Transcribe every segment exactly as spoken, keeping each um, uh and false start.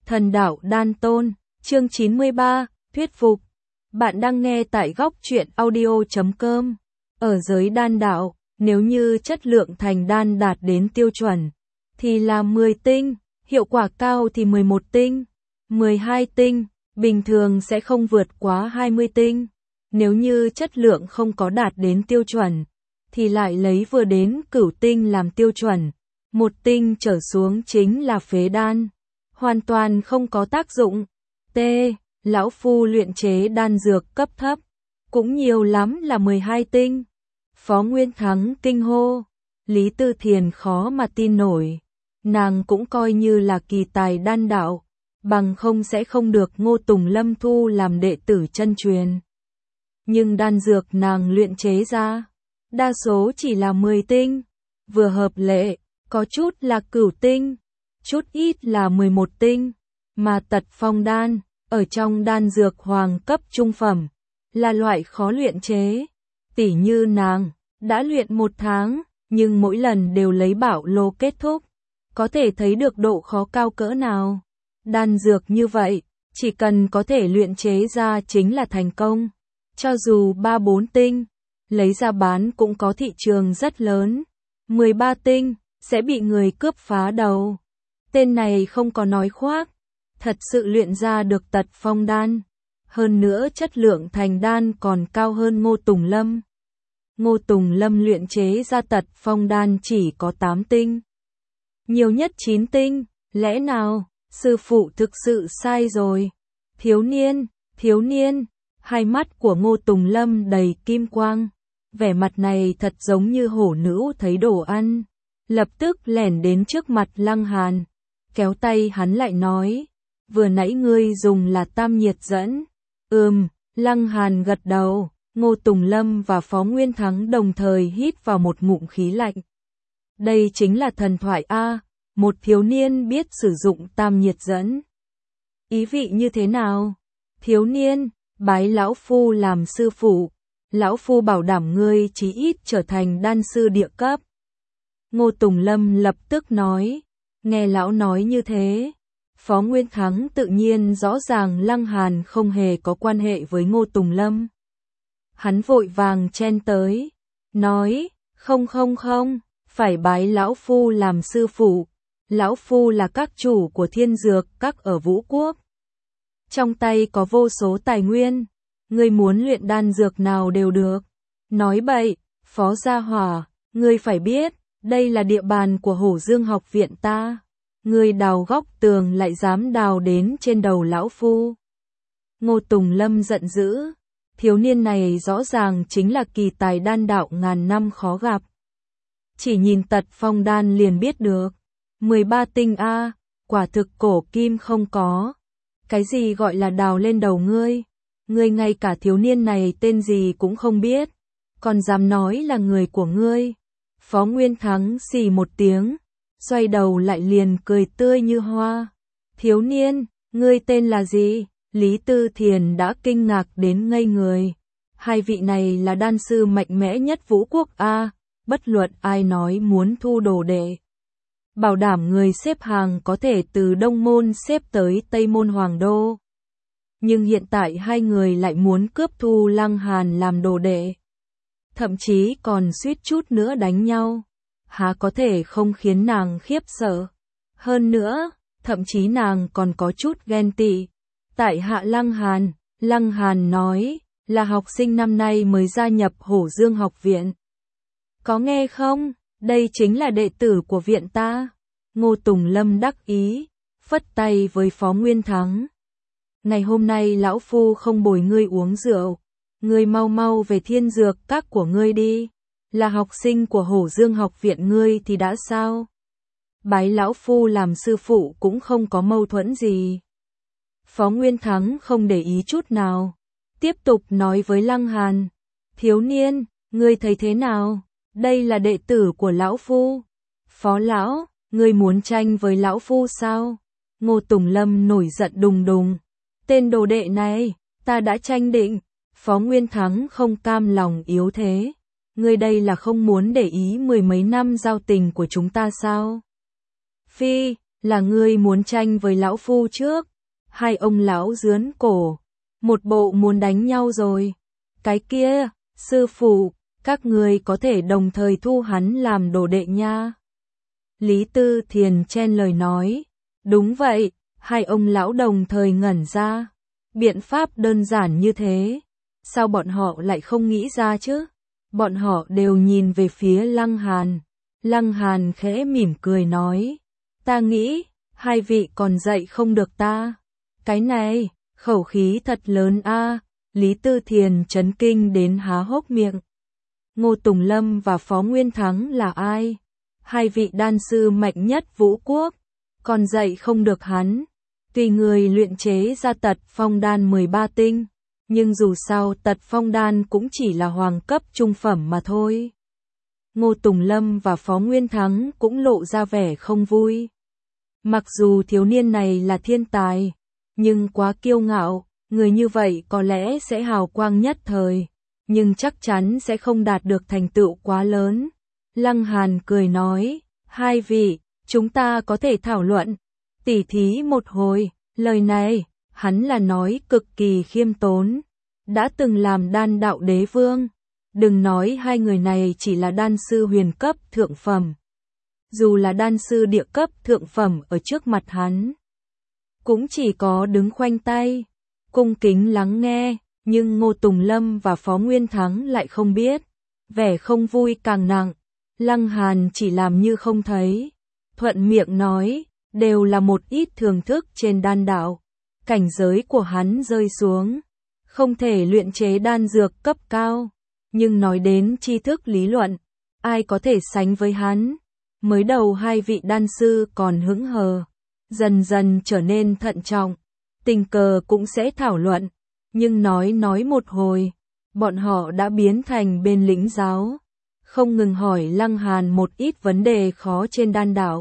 Thần đạo đan tôn, chương chín mươi ba, thuyết phục. Bạn đang nghe tại góc truyện audio chấm com. Ở giới đan đạo, nếu như chất lượng thành đan đạt đến tiêu chuẩn, thì là mười tinh, hiệu quả cao thì mười một tinh, mười hai tinh, bình thường sẽ không vượt quá hai mươi tinh. Nếu như chất lượng không có đạt đến tiêu chuẩn, thì lại lấy vừa đến cửu tinh làm tiêu chuẩn. Một tinh trở xuống chính là phế đan, hoàn toàn không có tác dụng. T. Lão Phu luyện chế đan dược cấp thấp, cũng nhiều lắm là mười hai tinh. Phó Nguyên Thắng kinh hô, Lý Tư Thiền khó mà tin nổi. Nàng cũng coi như là kỳ tài đan đạo, bằng không sẽ không được Ngô Tùng Lâm thu làm đệ tử chân truyền. Nhưng đan dược nàng luyện chế ra, đa số chỉ là mười tinh, vừa hợp lệ, có chút là cửu tinh, chút ít là mười một tinh, mà tật phong đan, ở trong đan dược hoàng cấp trung phẩm, là loại khó luyện chế. Tỉ như nàng, đã luyện một tháng, nhưng mỗi lần đều lấy bảo lô kết thúc, có thể thấy được độ khó cao cỡ nào. Đan dược như vậy, chỉ cần có thể luyện chế ra chính là thành công. Cho dù ba bốn tinh, lấy ra bán cũng có thị trường rất lớn. mười ba tinh, sẽ bị người cướp phá đầu. Tên này không có nói khoác, thật sự luyện ra được tật phong đan. Hơn nữa chất lượng thành đan còn cao hơn Ngô Tùng Lâm. Ngô Tùng Lâm luyện chế ra tật phong đan chỉ có tám tinh. Nhiều nhất chín tinh, lẽ nào, sư phụ thực sự sai rồi. Thiếu niên, thiếu niên, hai mắt của Ngô Tùng Lâm đầy kim quang. Vẻ mặt này thật giống như hổ nữ thấy đồ ăn. Lập tức lẻn đến trước mặt Lăng Hàn, kéo tay hắn lại nói, vừa nãy ngươi dùng là tam nhiệt dẫn. Ừm, Lăng Hàn gật đầu. Ngô Tùng Lâm và Phó Nguyên Thắng đồng thời hít vào một ngụm khí lạnh. Đây chính là thần thoại A, một thiếu niên biết sử dụng tam nhiệt dẫn. Ý vị như thế nào? Thiếu niên, bái lão phu làm sư phụ, lão phu bảo đảm ngươi chí ít trở thành đan sư địa cấp. Ngô Tùng Lâm lập tức nói, nghe lão nói như thế, Phó Nguyên Thắng tự nhiên rõ ràng Lăng Hàn không hề có quan hệ với Ngô Tùng Lâm. Hắn vội vàng chen tới, nói, không không không, phải bái lão phu làm sư phụ, lão phu là các chủ của thiên dược các ở Vũ Quốc. Trong tay có vô số tài nguyên, ngươi muốn luyện đan dược nào đều được. Nói bậy, Phó Gia Hỏa, ngươi phải biết, đây là địa bàn của Hổ Dương học viện ta. Ngươi đào góc tường lại dám đào đến trên đầu lão phu. Ngô Tùng Lâm giận dữ, thiếu niên này rõ ràng chính là kỳ tài đan đạo ngàn năm khó gặp. Chỉ nhìn tật phong đan liền biết được. mười ba tinh A, quả thực cổ kim không có. Cái gì gọi là đào lên đầu ngươi? Ngươi ngay cả thiếu niên này tên gì cũng không biết, còn dám nói là người của ngươi. Phó Nguyên Thắng xì một tiếng, xoay đầu lại liền cười tươi như hoa. Thiếu niên, ngươi tên là gì? Lý Tư Thiền đã kinh ngạc đến ngây người. Hai vị này là đan sư mạnh mẽ nhất Vũ Quốc A, bất luận ai nói muốn thu đồ đệ, bảo đảm người xếp hàng có thể từ Đông Môn xếp tới Tây Môn Hoàng Đô. Nhưng hiện tại hai người lại muốn cướp thu Lăng Hàn làm đồ đệ. Thậm chí còn suýt chút nữa đánh nhau. Há có thể không khiến nàng khiếp sợ. Hơn nữa, thậm chí nàng còn có chút ghen tị. Tại hạ Lăng Hàn, Lăng Hàn nói, là học sinh năm nay mới gia nhập Hổ Dương học viện. Có nghe không? Đây chính là đệ tử của viện ta. Ngô Tùng Lâm đắc ý, phất tay với Phó Nguyên Thắng. Ngày hôm nay lão phu không bồi ngươi uống rượu, ngươi mau mau về thiên dược các của ngươi đi. Là học sinh của Hổ Dương học viện ngươi thì đã sao? Bái lão phu làm sư phụ cũng không có mâu thuẫn gì. Phó Nguyên Thắng không để ý chút nào, tiếp tục nói với Lăng Hàn, thiếu niên, ngươi thấy thế nào? Đây là đệ tử của lão phu. Phó lão, ngươi muốn tranh với lão phu sao? Ngô Tùng Lâm nổi giận đùng đùng. Tên đồ đệ này, ta đã tranh định. Phó Nguyên Thắng không cam lòng yếu thế. Ngươi đây là không muốn để ý mười mấy năm giao tình của chúng ta sao? Phi, là ngươi muốn tranh với lão phu trước. Hai ông lão dướn cổ, một bộ muốn đánh nhau rồi. Cái kia, sư phụ, các ngươi có thể đồng thời thu hắn làm đồ đệ nha. Lý Tư Thiền chen lời nói, đúng vậy, hai ông lão đồng thời ngẩn ra. Biện pháp đơn giản như thế, sao bọn họ lại không nghĩ ra chứ? Bọn họ đều nhìn về phía Lăng Hàn. Lăng Hàn khẽ mỉm cười nói, ta nghĩ, hai vị còn dạy không được ta. Cái này, khẩu khí thật lớn a. Lý Tư Thiền chấn kinh đến há hốc miệng. Ngô Tùng Lâm và Phó Nguyên Thắng là ai? Hai vị đan sư mạnh nhất Vũ Quốc, còn dạy không được hắn. Tuy người luyện chế ra tật phong đan mười ba tinh, nhưng dù sao tật phong đan cũng chỉ là hoàng cấp trung phẩm mà thôi. Ngô Tùng Lâm và Phó Nguyên Thắng cũng lộ ra vẻ không vui. Mặc dù thiếu niên này là thiên tài, nhưng quá kiêu ngạo, người như vậy có lẽ sẽ hào quang nhất thời, nhưng chắc chắn sẽ không đạt được thành tựu quá lớn. Lăng Hàn cười nói, hai vị, chúng ta có thể thảo luận, tỉ thí một hồi. Lời này, hắn là nói cực kỳ khiêm tốn, đã từng làm đan đạo đế vương. Đừng nói hai người này chỉ là đan sư huyền cấp thượng phẩm. Dù là đan sư địa cấp thượng phẩm ở trước mặt hắn, cũng chỉ có đứng khoanh tay, cung kính lắng nghe, nhưng Ngô Tùng Lâm và Phó Nguyên Thắng lại không biết. Vẻ không vui càng nặng, Lăng Hàn chỉ làm như không thấy, thuận miệng nói, đều là một ít thưởng thức trên đan đạo. Cảnh giới của hắn rơi xuống, không thể luyện chế đan dược cấp cao, nhưng nói đến tri thức lý luận, ai có thể sánh với hắn. Mới đầu hai vị đan sư còn hững hờ, dần dần trở nên thận trọng, tình cờ cũng sẽ thảo luận, nhưng nói nói một hồi, bọn họ đã biến thành bên lĩnh giáo, không ngừng hỏi Lăng Hàn một ít vấn đề khó trên đan đạo.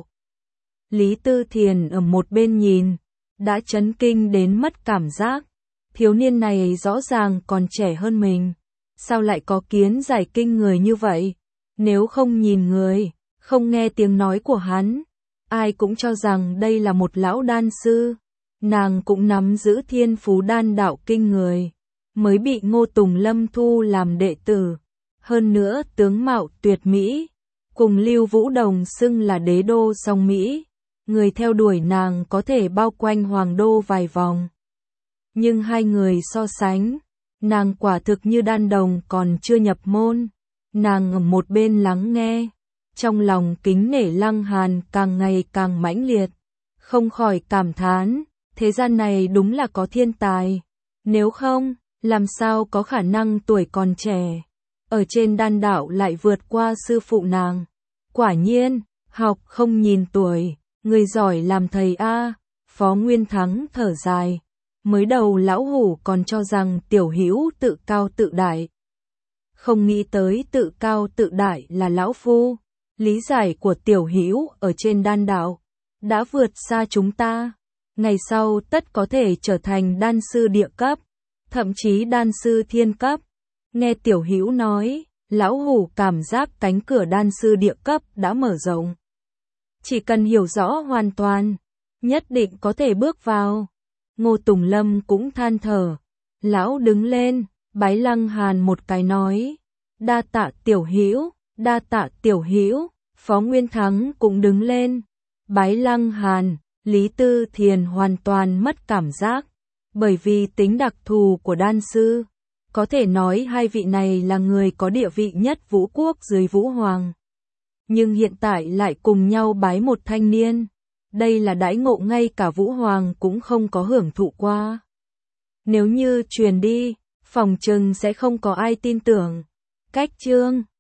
Lý Tư Thiền ở một bên nhìn, đã chấn kinh đến mất cảm giác, thiếu niên này rõ ràng còn trẻ hơn mình, sao lại có kiến giải kinh người như vậy? Nếu không nhìn người, không nghe tiếng nói của hắn, ai cũng cho rằng đây là một lão đan sư. Nàng cũng nắm giữ thiên phú đan đạo kinh người, mới bị Ngô Tùng Lâm thu làm đệ tử. Hơn nữa tướng mạo tuyệt mỹ, cùng Lưu Vũ Đồng xưng là đế đô song Mỹ. Người theo đuổi nàng có thể bao quanh hoàng đô vài vòng. Nhưng hai người so sánh, nàng quả thực như đan đồng còn chưa nhập môn. Nàng ở một bên lắng nghe, trong lòng kính nể Lăng Hàn càng ngày càng mãnh liệt, không khỏi cảm thán, thế gian này đúng là có thiên tài. Nếu không, làm sao có khả năng tuổi còn trẻ, ở trên đan đạo lại vượt qua sư phụ nàng. Quả nhiên, học không nhìn tuổi. Người giỏi làm thầy a. Phó Nguyên Thắng thở dài, mới đầu lão hủ còn cho rằng Tiểu Hữu tự cao tự đại, không nghĩ tới tự cao tự đại là lão phu. Lý giải của Tiểu Hữu ở trên đan đạo đã vượt xa chúng ta, ngày sau tất có thể trở thành đan sư địa cấp, thậm chí đan sư thiên cấp. Nghe Tiểu Hữu nói, lão hủ cảm giác cánh cửa đan sư địa cấp đã mở rộng. Chỉ cần hiểu rõ hoàn toàn, nhất định có thể bước vào. Ngô Tùng Lâm cũng than thở. Lão đứng lên, bái Lăng Hàn một cái nói, đa tạ Tiểu Hữu, đa tạ Tiểu Hữu. Phó Nguyên Thắng cũng đứng lên, bái Lăng Hàn. Lý Tư Thiền hoàn toàn mất cảm giác, bởi vì tính đặc thù của đan sư, có thể nói hai vị này là người có địa vị nhất Vũ Quốc dưới Vũ Hoàng. Nhưng hiện tại lại cùng nhau bái một thanh niên, đây là đãi ngộ ngay cả Vũ Hoàng cũng không có hưởng thụ qua. Nếu như truyền đi, phòng chừng sẽ không có ai tin tưởng. Cách chương